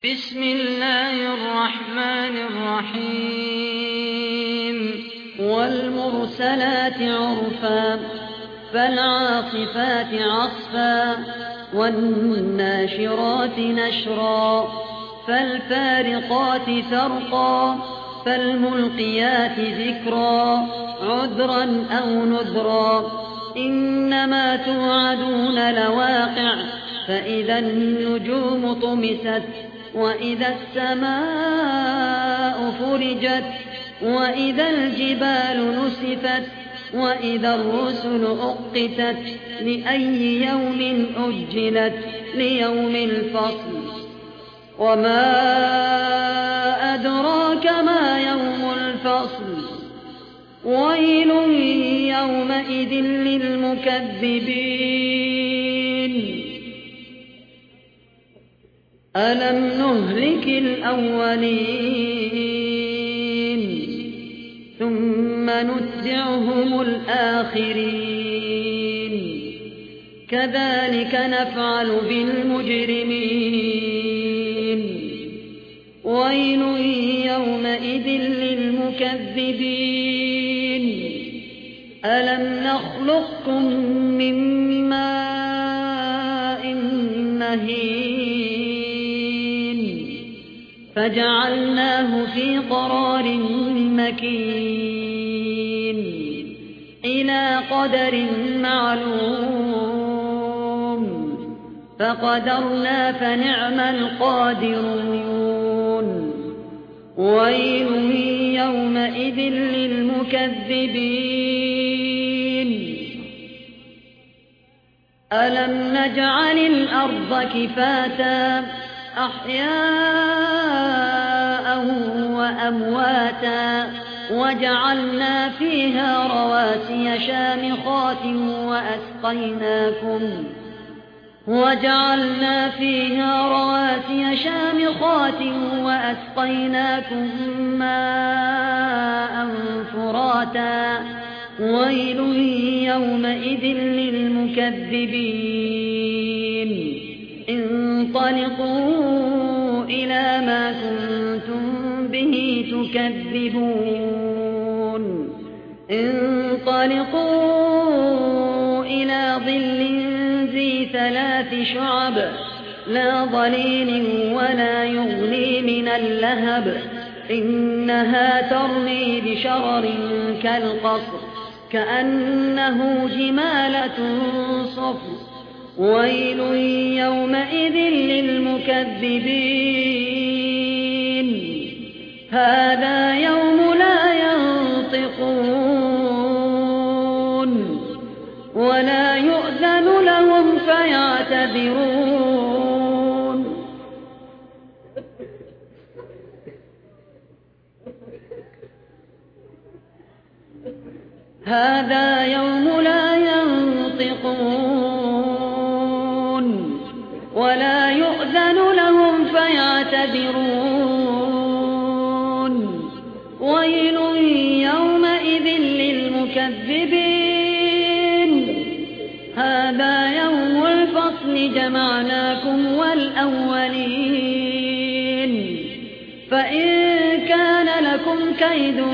بسم الله الرحمن الرحيم والمرسلات عرفا فالعاصفات عصفا والناشرات نشرا فالفارقات فرقا فالملقيات ذكرا عذرا أو نذرا إنما توعدون لواقع فإذا النجوم طمست وإذا السماء فرجت وإذا الجبال نسفت وإذا الرسل أقتت لأي يوم أجلت ليوم الفصل وما أدراك ما يوم الفصل ويل يومئذ للمكذبين ألم نهلك الأولين ثم نتبعهم الآخرين كذلك نفعل بالمجرمين ويل يومئذ للمكذبين ألم نخلقكم من ماء مهين فجعلناه في قرار مكين إلى قدر معلوم فقدرنا فنعم القادرون ويل يومئذ للمكذبين ألم نجعل الأرض كفاتا أحياء وأمواتا وجعلنا فيها رواسي شامخات وأسقيناكم ماء فراتا ويل يومئذ للمكذبين انطلقوا إلى ما كنتم به تكذبون انطلقوا إلى ظل ذي 3 شعب لا ظليل ولا يغني من اللهب إنها ترمي بشرر كالقصر كأنه جمالة صفر ويل يومئذ للمكذبين هذا يوم لا ينطقون ولا يؤذن لهم فيعتذرون هذا يوم لا ينطقون ولا يؤذن لهم فيعتذرون ويل يومئذ للمكذبين هذا يوم الفصل جمعناكم والأولين فإن كان لكم كيد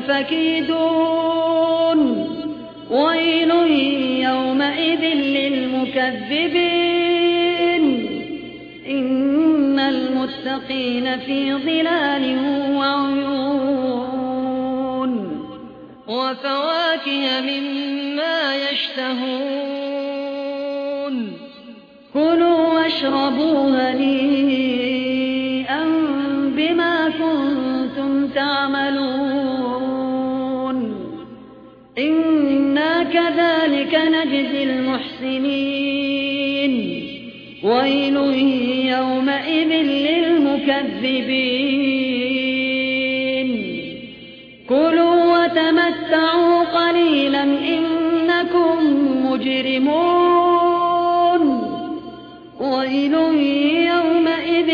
فكيدون ويل يومئذ للمكذبين إن المتقين في ظلال وعيون وفواكه مما يشتهون كلوا واشربوا هنيئا بما كنتم تعملون إنا كذلك نجزي المحسنين ويل يومئذ للمكذبين كلوا وتمتعوا قليلا إنكم مجرمون ويل يومئذ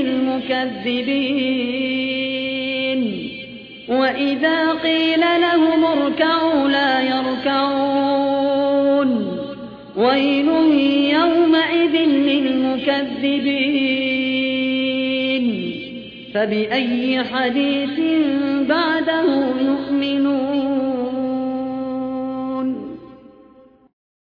للمكذبين وإذا قيل لهم اركعوا لا يركعون ويل يومئذ للمكذبين فبأي حديث بعده